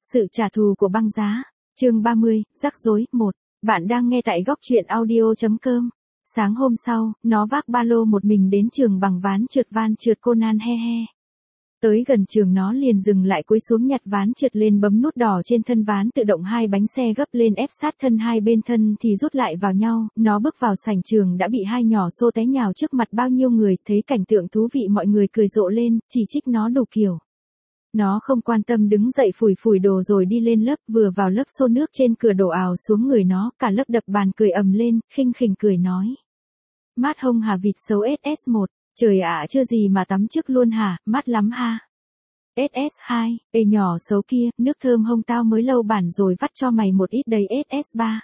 Sự trả thù của băng giá. Chương 30, rắc rối 1. Bạn đang nghe tại góc truyện audio.com. Sáng hôm sau, nó vác ba lô một mình đến trường bằng ván trượt Conan he he. Tới gần trường nó liền dừng lại cúi xuống nhặt ván trượt lên bấm nút đỏ trên thân ván tự động, hai bánh xe gấp lên ép sát thân hai bên thân thì rút lại vào nhau, nó bước vào sảnh trường đã bị hai nhỏ xô té nhào trước mặt bao nhiêu người, thấy cảnh tượng thú vị mọi người cười rộ lên, chỉ trích nó đủ kiểu. Nó không quan tâm đứng dậy phủi đồ rồi đi lên lớp, vừa vào lớp xô nước trên cửa đổ ào xuống người nó, cả lớp đập bàn cười ầm lên, khinh khỉnh cười nói. Mát hông hả vịt xấu SS1, trời ạ chưa gì mà tắm trước luôn hả, mát lắm ha. SS2, ê nhỏ xấu kia, nước thơm hông tao mới lâu bản rồi vắt cho mày một ít đầy SS3.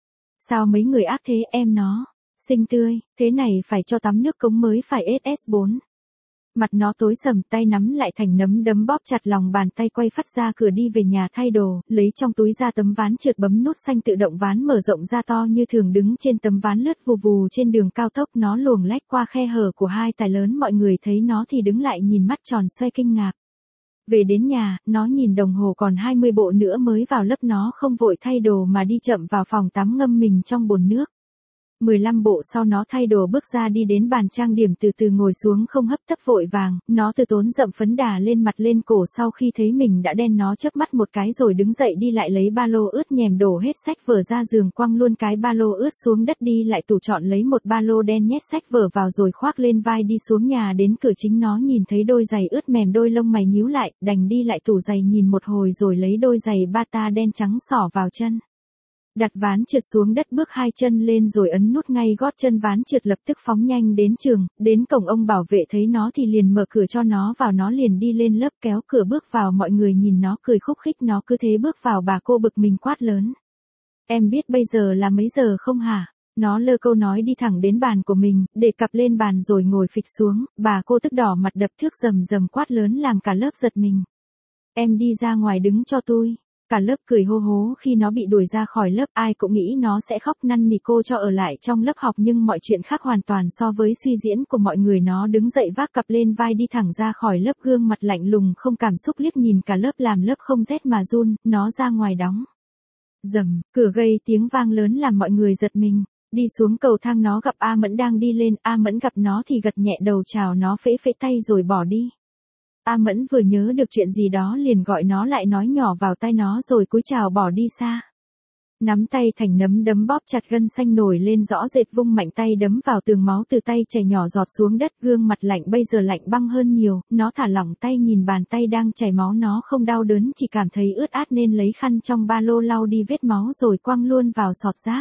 Sao mấy người ác thế em nó, xinh tươi, thế này phải cho tắm nước cống mới phải SS4. Mặt nó tối sầm, tay nắm lại thành nắm đấm bóp chặt lòng bàn tay, quay phát ra cửa đi về nhà thay đồ, lấy trong túi ra tấm ván trượt bấm nút xanh tự động, ván mở rộng ra to như thường, đứng trên tấm ván lướt vù vù trên đường cao tốc, nó luồng lách qua khe hở của hai tài lớn, mọi người thấy nó thì đứng lại nhìn mắt tròn xoay kinh ngạc. Về đến nhà, nó nhìn đồng hồ còn 20 bộ nữa mới vào lớp, nó không vội thay đồ mà đi chậm vào phòng tắm ngâm mình trong bồn nước. 15 bộ sau nó thay đồ bước ra đi đến bàn trang điểm, từ từ ngồi xuống không hấp tấp vội vàng, nó từ tốn dậm phấn đà lên mặt lên cổ, sau khi thấy mình đã đen nó chớp mắt một cái rồi đứng dậy đi lại lấy ba lô ướt nhèm đổ hết sách vở ra giường, quăng luôn cái ba lô ướt xuống đất, đi lại tủ chọn lấy một ba lô đen nhét sách vở vào rồi khoác lên vai đi xuống nhà. Đến cửa chính nó nhìn thấy đôi giày ướt mềm, đôi lông mày nhíu lại, đành đi lại tủ giày nhìn một hồi rồi lấy đôi giày bata đen trắng xỏ vào chân. Đặt ván trượt xuống đất, bước hai chân lên rồi ấn nút ngay gót chân, ván trượt lập tức phóng nhanh đến trường. Đến cổng, ông bảo vệ thấy nó thì liền mở cửa cho nó vào, nó liền đi lên lớp kéo cửa bước vào, mọi người nhìn nó cười khúc khích, nó cứ thế bước vào. Bà cô bực mình quát lớn. Em biết bây giờ là mấy giờ không hả? Nó lơ câu nói đi thẳng đến bàn của mình, để cặp lên bàn rồi ngồi phịch xuống. Bà cô tức đỏ mặt đập thước rầm rầm quát lớn làm cả lớp giật mình. Em đi ra ngoài đứng cho tôi. Cả lớp cười hô hố khi nó bị đuổi ra khỏi lớp, ai cũng nghĩ nó sẽ khóc năn nỉ cô cho ở lại trong lớp học, nhưng mọi chuyện khác hoàn toàn so với suy diễn của mọi người. Nó đứng dậy vác cặp lên vai đi thẳng ra khỏi lớp, gương mặt lạnh lùng không cảm xúc liếc nhìn cả lớp, làm lớp không rét mà run. Nó ra ngoài đóng. Rầm, cửa gây tiếng vang lớn làm mọi người giật mình. Đi xuống cầu thang nó gặp A Mẫn đang đi lên, A Mẫn gặp nó thì gật nhẹ đầu chào nó, phễ phễ tay rồi bỏ đi. A Mẫn vừa nhớ được chuyện gì đó liền gọi nó lại, nói nhỏ vào tai nó rồi cúi chào bỏ đi xa. Nắm tay thành nắm đấm bóp chặt, gân xanh nổi lên rõ rệt, vung mạnh tay đấm vào tường, máu từ tay chảy nhỏ giọt xuống đất, gương mặt lạnh bây giờ lạnh băng hơn nhiều. Nó thả lỏng tay nhìn bàn tay đang chảy máu, nó không đau đớn, chỉ cảm thấy ướt át nên lấy khăn trong ba lô lau đi vết máu rồi quăng luôn vào sọt rác.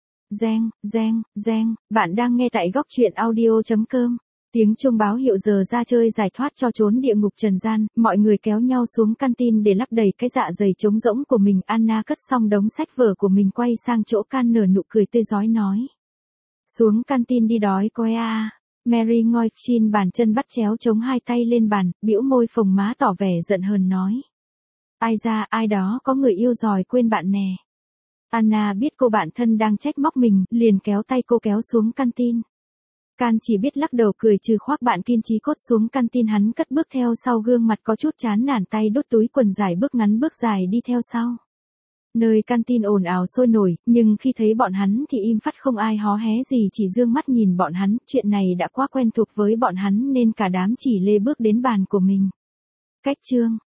Reng, bạn đang nghe tại góc truyện audio.com. Tiếng chuông báo hiệu giờ ra chơi giải thoát cho trốn địa ngục trần gian, mọi người kéo nhau xuống canteen để lấp đầy cái dạ dày trống rỗng của mình. Anna cất xong đống sách vở của mình quay sang chỗ Can nở nụ cười tươi rói nói. Xuống canteen đi, đói coi à. Mary ngồi trên bàn, chân bắt chéo chống hai tay lên bàn, bĩu môi phồng má tỏ vẻ giận hờn nói. Ai ra, ai đó có người yêu rồi quên bạn nè. Anna biết cô bạn thân đang trách móc mình, liền kéo tay cô kéo xuống canteen. Can chỉ biết lắc đầu cười trừ khoác bạn kiên trí cốt xuống canteen, hắn cất bước theo sau, gương mặt có chút chán nản, tay đút túi quần dài, bước ngắn bước dài đi theo sau. Nơi canteen ồn ào sôi nổi, nhưng khi thấy bọn hắn thì im phắt, không ai hó hé gì, chỉ dương mắt nhìn bọn hắn. Chuyện này đã quá quen thuộc với bọn hắn nên cả đám chỉ lê bước đến bàn của mình. Cách chương